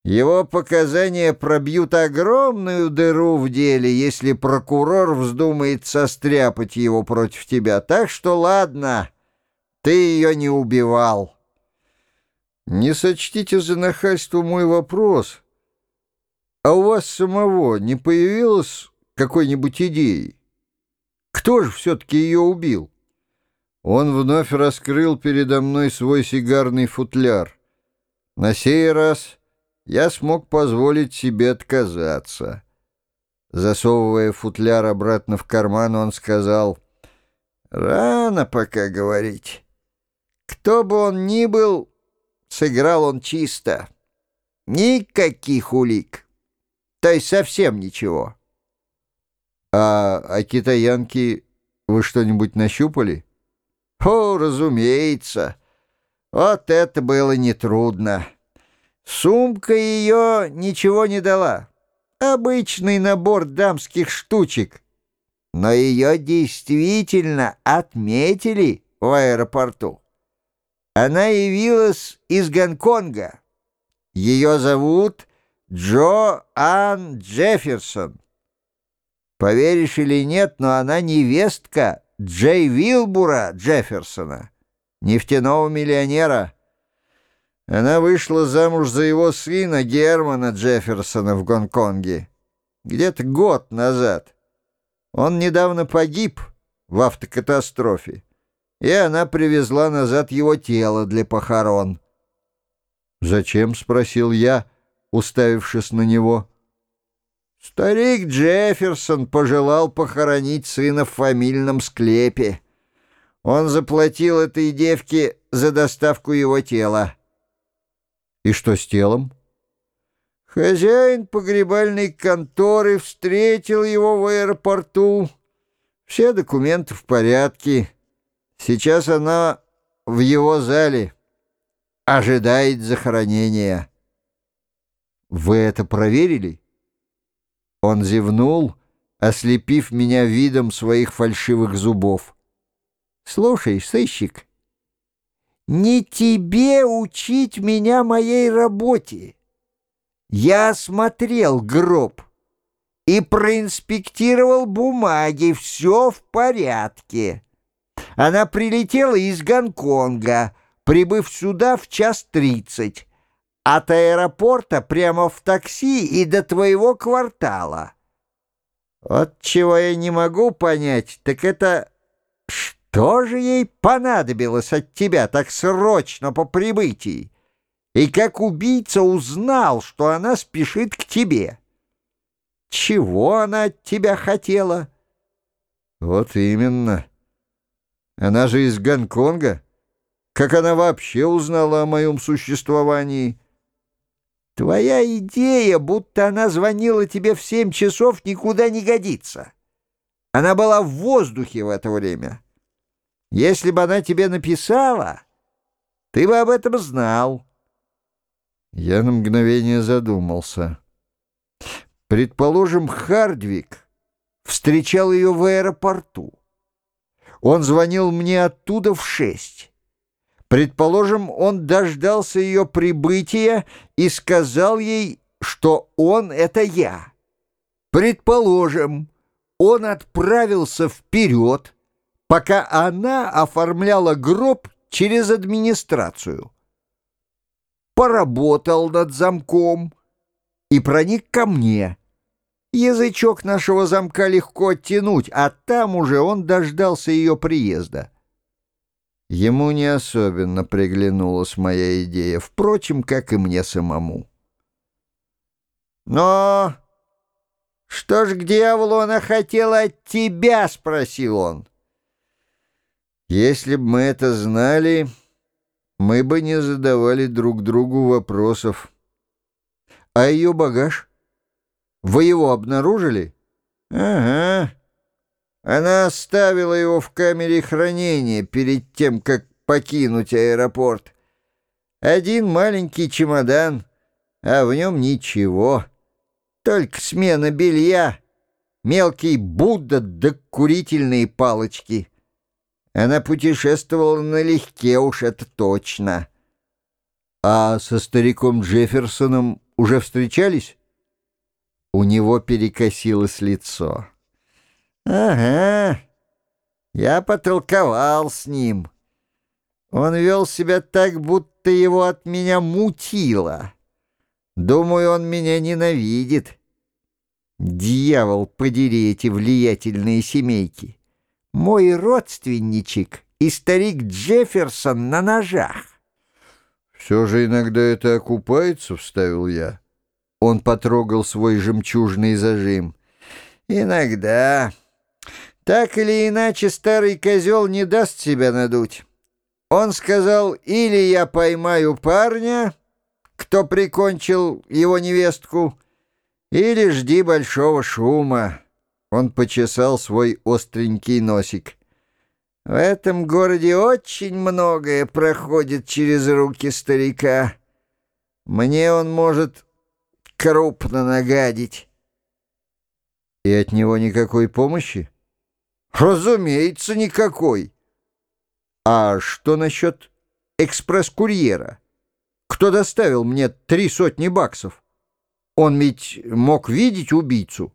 Его показания пробьют огромную дыру в деле, если прокурор вздумает состряпать его против тебя. Так что ладно, ты ее не убивал. Не сочтите за нахальство мой вопрос. А у вас самого не появилось какой-нибудь идеи? Кто же все-таки ее убил? Он вновь раскрыл передо мной свой сигарный футляр. На сей раз я смог позволить себе отказаться. Засовывая футляр обратно в карман, он сказал: «Рано пока говорить. Кто бы он ни был, сыграл он чисто. Никаких улик. То есть совсем ничего». А китаянки вы что-нибудь нащупали? О, разумеется. Вот это было нетрудно. Сумка ее ничего не дала. Обычный набор дамских штучек. Но ее действительно отметили в аэропорту. Она явилась из Гонконга. Ее зовут Джо Анн Джефферсон. Поверишь или нет, но она невестка Джей Вилбура Джефферсона, нефтяного миллионера. Она вышла замуж за его сына Германа Джефферсона в Гонконге где-то год назад. Он недавно погиб в автокатастрофе, и она привезла назад его тело для похорон. «Зачем?» — спросил я, уставившись на него. Старик Джефферсон пожелал похоронить сына в фамильном склепе. Он заплатил этой девке за доставку его тела. И что с телом? Хозяин погребальной конторы встретил его в аэропорту. Все документы в порядке. Сейчас она в его зале. Ожидает захоронения. Вы это проверили? Он зевнул, ослепив меня видом своих фальшивых зубов. «Слушай, сыщик, не тебе учить меня моей работе. Я осмотрел гроб и проинспектировал бумаги, все в порядке. Она прилетела из Гонконга, прибыв сюда в 1:30. От аэропорта прямо в такси и до твоего квартала. Вот чего я не могу понять, так это что же ей понадобилось от тебя так срочно по прибытии? И как убийца узнал, что она спешит к тебе? Чего она от тебя хотела?» «Вот именно. Она же из Гонконга. Как она вообще узнала о моем существовании?» «Твоя идея, будто она звонила тебе в 7 часов, никуда не годится. Она была в воздухе в это время. Если бы она тебе написала, ты бы об этом знал». Я на мгновение задумался. Предположим, Хардвик встречал ее в аэропорту. Он звонил мне оттуда в 6. Предположим, он дождался ее прибытия и сказал ей, что он — это я. Предположим, он отправился вперед, пока она оформляла гроб через администрацию. Поработал над замком и проник ко мне. Язычок нашего замка легко оттянуть, а там уже он дождался ее приезда. Ему не особенно приглянулась моя идея, впрочем, как и мне самому. «Но что ж к дьяволу она хотела от тебя?» — спросил он. «Если бы мы это знали, мы бы не задавали друг другу вопросов. А ее багаж? Вы его обнаружили?» «Ага. Она оставила его в камере хранения перед тем, как покинуть аэропорт. Один маленький чемодан, а в нем ничего. Только смена белья, мелкий Будда да курительные палочки. Она путешествовала налегке, уж это точно». «А со стариком Джефферсоном уже встречались?» У него перекосилось лицо. «Ага, я потолковал с ним. Он вел себя так, будто его от меня мутило. Думаю, он меня ненавидит. Дьявол, подери эти влиятельные семейки. Мой родственничек и старик Джефферсон на ножах». «Все же иногда это окупается», — вставил я. Он потрогал свой жемчужный зажим. «Иногда. Так или иначе, старый козел не даст себя надуть. Он сказал, или я поймаю парня, кто прикончил его невестку, или жди большого шума». Он почесал свой остренький носик. «В этом городе очень многое проходит через руки старика. Мне он может крупно нагадить». «И от него никакой помощи?» «Разумеется, никакой». «А что насчет экспресс-курьера? Кто доставил мне 300 баксов? Он ведь мог видеть убийцу».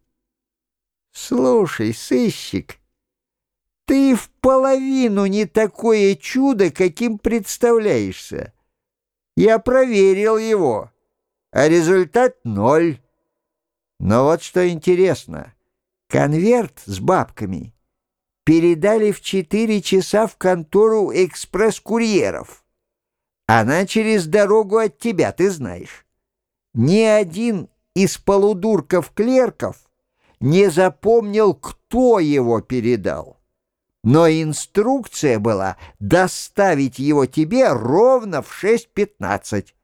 «Слушай, сыщик, ты в половину не такое чудо, каким представляешься. Я проверил его, а результат 0. Но вот что интересно, конверт с бабками передали в 4 часа в контору экспресс-курьеров. Она через дорогу от тебя, ты знаешь. Ни один из полудурков-клерков не запомнил, кто его передал. Но инструкция была доставить его тебе ровно в 6:15.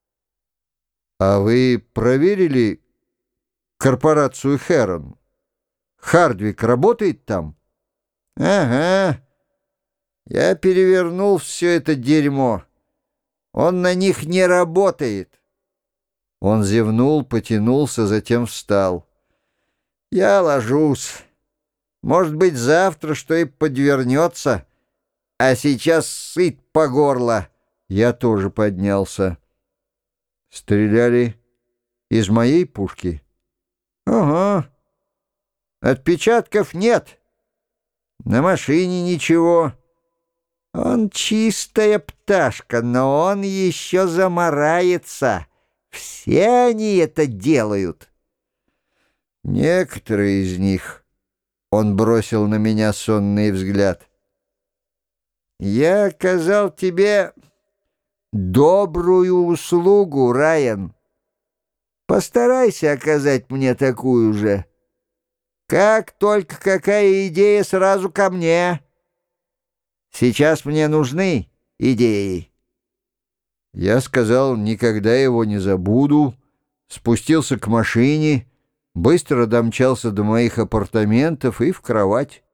«А вы проверили корпорацию Хэрон? Хардвик работает там?» «Ага. Я перевернул все это дерьмо. Он на них не работает». Он зевнул, потянулся, затем встал. «Я ложусь. Может быть, завтра что и подвернется, а сейчас сыт по горло». Я тоже поднялся. «Стреляли из моей пушки?» «Ага. Отпечатков нет. На машине ничего. Он чистая пташка, но он еще замарается. Все они это делают». «Некоторые из них». Он бросил на меня сонный взгляд. «Я оказал тебе добрую услугу, Райан. Постарайся оказать мне такую же. Как только какая идея, сразу ко мне. Сейчас мне нужны идеи». Я сказал, никогда его не забуду, спустился к машине, быстро домчался до моих апартаментов и в кровать.